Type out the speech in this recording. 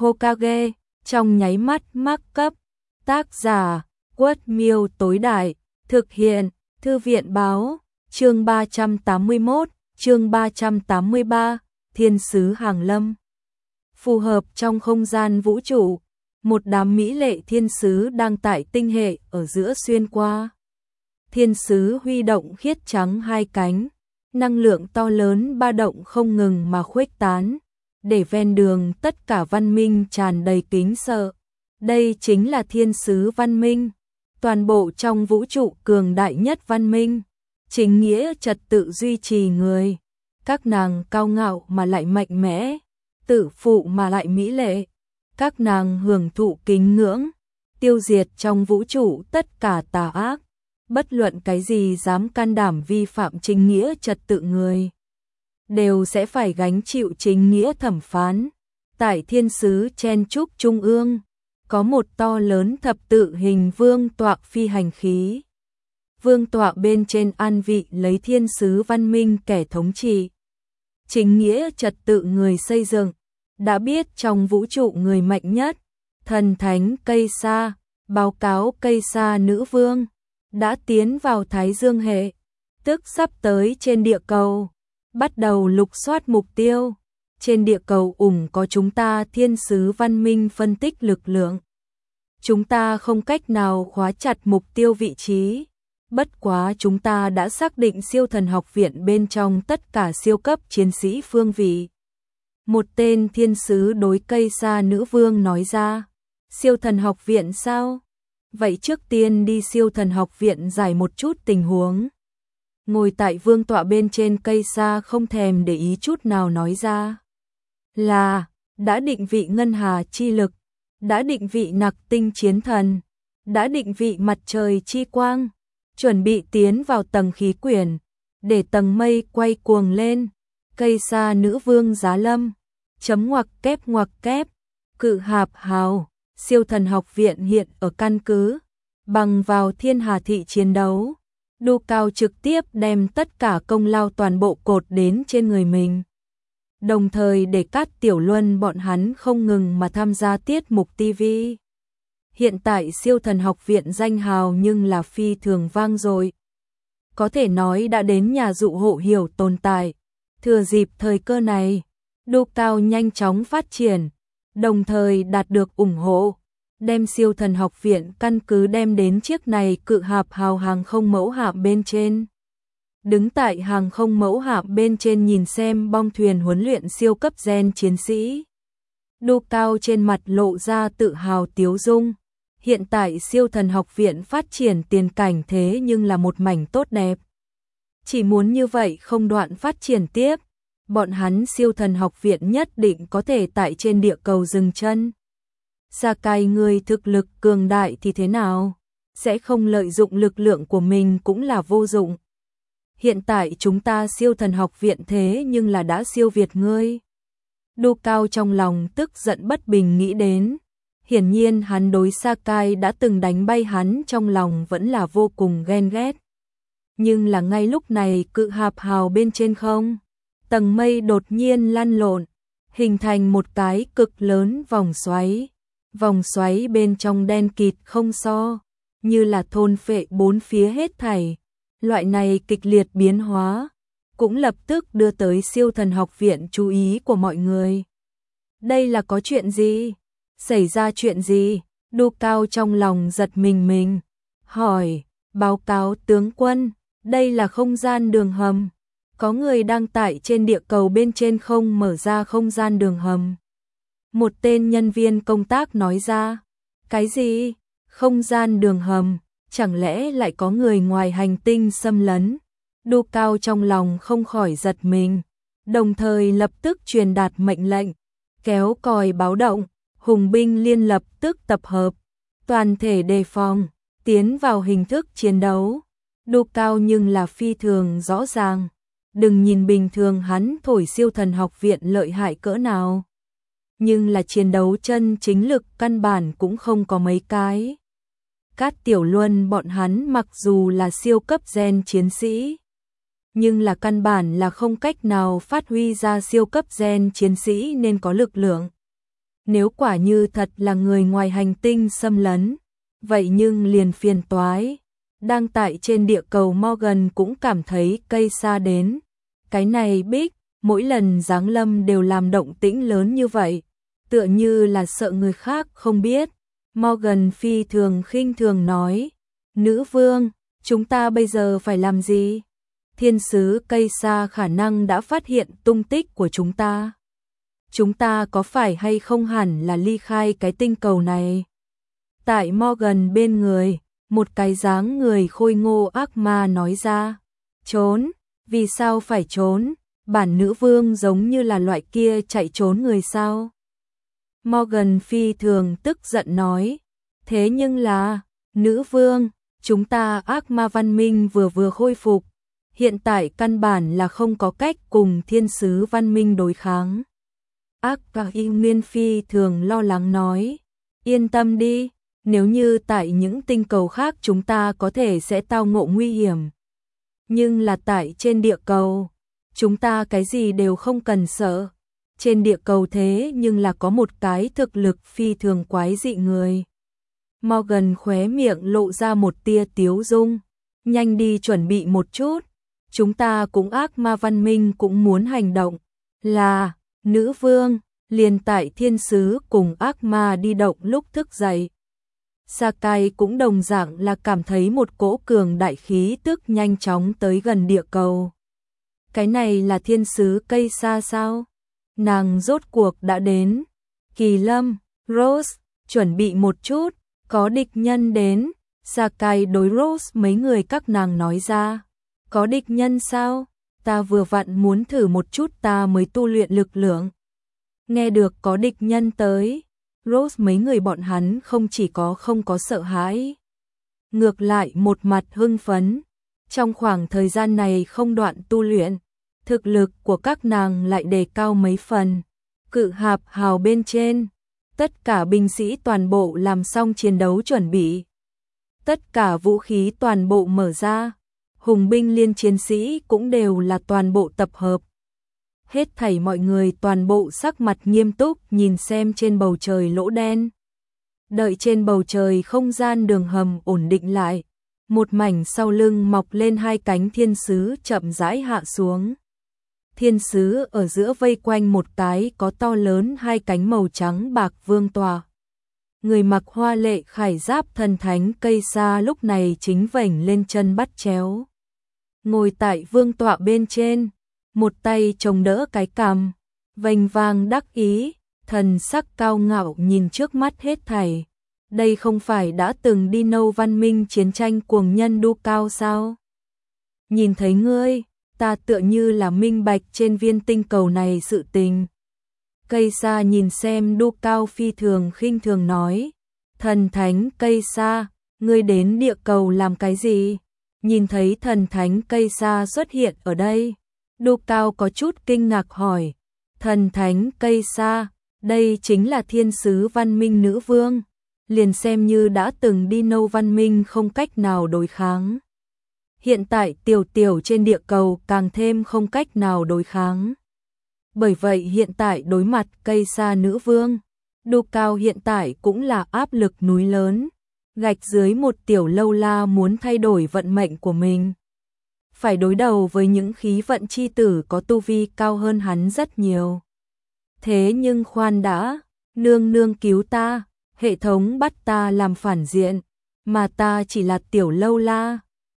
Hokage, trong nháy mắt mắc cấp. Tác giả, Quất Miêu tối đại, thực hiện, Thư viện báo, chương 381, chương 383, Thiên sứ Hàng Lâm. Phù hợp trong không gian vũ trụ, một đám mỹ lệ thiên sứ đang tại tinh hệ ở giữa xuyên qua. Thiên sứ huy động khiết trắng hai cánh, năng lượng to lớn ba động không ngừng mà khuếch tán, để ven đường tất cả văn minh tràn đầy kính sợ. Đây chính là thiên sứ văn minh, toàn bộ trong vũ trụ cường đại nhất văn minh, chính nghĩa trật tự duy trì người. Các nàng cao ngạo mà lại mạnh mẽ, tự phụ mà lại mỹ lệ. Các nàng hưởng thụ kính ngưỡng, tiêu diệt trong vũ trụ tất cả tà ác. Bất luận cái gì dám can đảm vi phạm chính nghĩa trật tự người, đều sẽ phải gánh chịu chính nghĩa thẩm phán. Tại thiên sứ chen trúc trung ương, có một to lớn thập tự hình vương tọa phi hành khí. Vương tọa bên trên an vị lấy thiên sứ văn minh kẻ thống trị. Chính nghĩa trật tự người xây dựng, đã biết trong vũ trụ người mạnh nhất, thần thánh cây sa, báo cáo cây sa nữ vương, đã tiến vào Thái Dương hệ, tức sắp tới trên địa cầu, bắt đầu lục soát mục tiêu. Trên địa cầu có chúng ta thiên sứ văn minh phân tích lực lượng. Chúng ta không cách nào khóa chặt mục tiêu vị trí, bất quá chúng ta đã xác định siêu thần học viện bên trong tất cả siêu cấp chiến sĩ phương vị. Một tên thiên sứ đối cây sa nữ vương nói ra, siêu thần học viện sao? Vậy trước tiên đi siêu thần học viện giải một chút tình huống. Ngồi tại vương tọa bên trên cây sa không thèm để ý chút nào nói ra. Là, đã định vị ngân hà chi lực, đã định vị nặc tinh chiến thần, đã định vị mặt trời chi quang, chuẩn bị tiến vào tầng khí quyển, để tầng mây quay cuồng lên. Cây sa nữ vương giá lâm, chấm ngoặc kép, cự hạp hào, siêu thần học viện hiện ở căn cứ, bằng vào thiên hà thị chiến đấu. Đu Cao trực tiếp đem tất cả công lao toàn bộ cột đến trên người mình. Đồng thời để Cát Tiểu Luân bọn hắn không ngừng mà tham gia tiết mục TV. Hiện tại siêu thần học viện danh hào nhưng là phi thường vang dội. Có thể nói đã đến nhà dụ hộ hiểu tồn tại. Thừa dịp thời cơ này, Đu Cao nhanh chóng phát triển, đồng thời đạt được ủng hộ, đem siêu thần học viện căn cứ đem đến chiếc này cự hạp hào hàng không mẫu hạm bên trên. Đứng tại hàng không mẫu hạm bên trên nhìn xem bong thuyền huấn luyện siêu cấp gen chiến sĩ. Đu Cao trên mặt lộ ra tự hào tiếu dung. Hiện tại siêu thần học viện phát triển tiền cảnh thế nhưng là một mảnh tốt đẹp. Chỉ muốn như vậy không đoạn phát triển tiếp, bọn hắn siêu thần học viện nhất định có thể tại trên địa cầu dừng chân. Sakai người thực lực cường đại thì thế nào? Sẽ không lợi dụng lực lượng của mình cũng là vô dụng. Hiện tại chúng ta siêu thần học viện thế nhưng là đã siêu việt ngươi. Đu Cao trong lòng tức giận bất bình nghĩ đến. Hiển nhiên hắn đối Sakai đã từng đánh bay hắn trong lòng vẫn là vô cùng ghen ghét. Nhưng là ngay lúc này cự hạp hào bên trên không, tầng mây đột nhiên lăn lộn, hình thành một cái cực lớn vòng xoáy. Vòng xoáy bên trong đen kịt không so, như là thôn phệ bốn phía hết thảy. Loại này kịch liệt biến hóa, cũng lập tức đưa tới siêu thần học viện chú ý của mọi người. Đây là có chuyện gì? Xảy ra chuyện gì? Đu Cao trong lòng giật mình, hỏi, báo cáo tướng quân, đây là không gian đường hầm. Có người đang tại trên địa cầu bên trên không mở ra không gian đường hầm. Một tên nhân viên công tác nói ra, cái gì? Không gian đường hầm, chẳng lẽ lại có người ngoài hành tinh xâm lấn? Đu Cao trong lòng không khỏi giật mình, đồng thời lập tức truyền đạt mệnh lệnh, kéo còi báo động, hùng binh liên lập tức tập hợp, toàn thể đề phòng, tiến vào hình thức chiến đấu. Đu Cao nhưng là phi thường rõ ràng, đừng nhìn bình thường hắn thổi siêu thần học viện lợi hại cỡ nào, nhưng là chiến đấu chân chính lực căn bản cũng không có mấy cái. Cát Tiểu Luân bọn hắn mặc dù là siêu cấp gen chiến sĩ, nhưng là căn bản là không cách nào phát huy ra siêu cấp gen chiến sĩ nên có lực lượng. nếu quả như thật là người ngoài hành tinh xâm lấn, vậy nhưng liền phiền toái. Đang tại trên địa cầu Morgan cũng cảm thấy cây xa đến. Cái này Bích, mỗi lần giáng lâm đều làm động tĩnh lớn như vậy, tựa như là sợ người khác không biết. Morgan phi thường khinh thường nói, nữ vương, chúng ta bây giờ phải làm gì? Thiên sứ cây xa khả năng đã phát hiện tung tích của chúng ta. Chúng ta có phải hay không hẳn là ly khai cái tinh cầu này? Tại Morgan bên người, một cái dáng người khôi ngô ác ma nói ra, trốn, vì sao phải trốn? Bản nữ vương giống như là loại kia chạy trốn người sao? Morgan phi thường tức giận nói, thế nhưng là, nữ vương, chúng ta ác ma văn minh vừa khôi phục, hiện tại căn bản là không có cách cùng thiên sứ văn minh đối kháng. Ác ma Nguyên phi thường lo lắng nói, yên tâm đi, nếu như tại những tinh cầu khác chúng ta có thể sẽ tao ngộ nguy hiểm. Nhưng là tại trên địa cầu, chúng ta cái gì đều không cần sợ. Trên địa cầu thế nhưng là có một cái thực lực phi thường quái dị người. Morgan khóe miệng lộ ra một tia tiếu dung. Nhanh đi chuẩn bị một chút. Chúng ta cũng ác ma văn minh cũng muốn hành động. Là, nữ vương, liền tại thiên sứ cùng ác ma đi động lúc thức dậy. Sakai cũng đồng dạng là cảm thấy một cỗ cường đại khí tức nhanh chóng tới gần địa cầu. Cái này là thiên sứ cây xa sao? Nàng rốt cuộc đã đến. Kỳ Lâm, Rose, chuẩn bị một chút, có địch nhân đến. Sakai đối Rose mấy người các nàng nói ra. Có địch nhân sao? Ta vừa vặn muốn thử một chút ta mới tu luyện lực lượng. Nghe được có địch nhân tới, Rose mấy người bọn hắn không chỉ có không có sợ hãi, ngược lại một mặt hưng phấn. Trong khoảng thời gian này không đoạn tu luyện, thực lực của các nàng lại đề cao mấy phần. Cự hạp hào bên trên, tất cả binh sĩ toàn bộ làm xong chiến đấu chuẩn bị. Tất cả vũ khí toàn bộ mở ra, hùng binh liên chiến sĩ cũng đều là toàn bộ tập hợp. Hết thảy mọi người toàn bộ sắc mặt nghiêm túc nhìn xem trên bầu trời lỗ đen. Đợi trên bầu trời không gian đường hầm ổn định lại, một mảnh sau lưng mọc lên hai cánh thiên sứ chậm rãi hạ xuống. Thiên sứ ở giữa vây quanh một cái có to lớn hai cánh màu trắng bạc vương tọa. Người mặc hoa lệ khải giáp thần thánh cây xa lúc này chính vểnh lên chân bắt chéo. Ngồi tại vương tọa bên trên, một tay chống đỡ cái cằm, vênh vang đắc ý, thần sắc cao ngạo nhìn trước mắt hết thảy. Đây không phải đã từng đi nâu văn minh chiến tranh cuồng nhân Du Cao sao? Nhìn thấy ngươi, ta tựa như là minh bạch trên viên tinh cầu này sự tình. Cây xa nhìn xem Du Cao phi thường khinh thường nói, thần thánh cây xa, ngươi đến địa cầu làm cái gì? Nhìn thấy thần thánh cây xa xuất hiện ở đây, Du Cao có chút kinh ngạc hỏi, thần thánh cây xa, đây chính là thiên sứ văn minh nữ vương, liền xem như đã từng đi nâu văn minh không cách nào đối kháng. Hiện tại tiểu tiểu trên địa cầu càng thêm không cách nào đối kháng. Bởi vậy hiện tại đối mặt cây xa nữ vương, Du Cao hiện tại cũng là áp lực núi lớn, gạch dưới một tiểu lâu la muốn thay đổi vận mệnh của mình. Phải đối đầu với những khí vận chi tử có tu vi cao hơn hắn rất nhiều. Thế nhưng khoan đã, nương nương cứu ta, hệ thống bắt ta làm phản diện, mà ta chỉ là tiểu lâu la,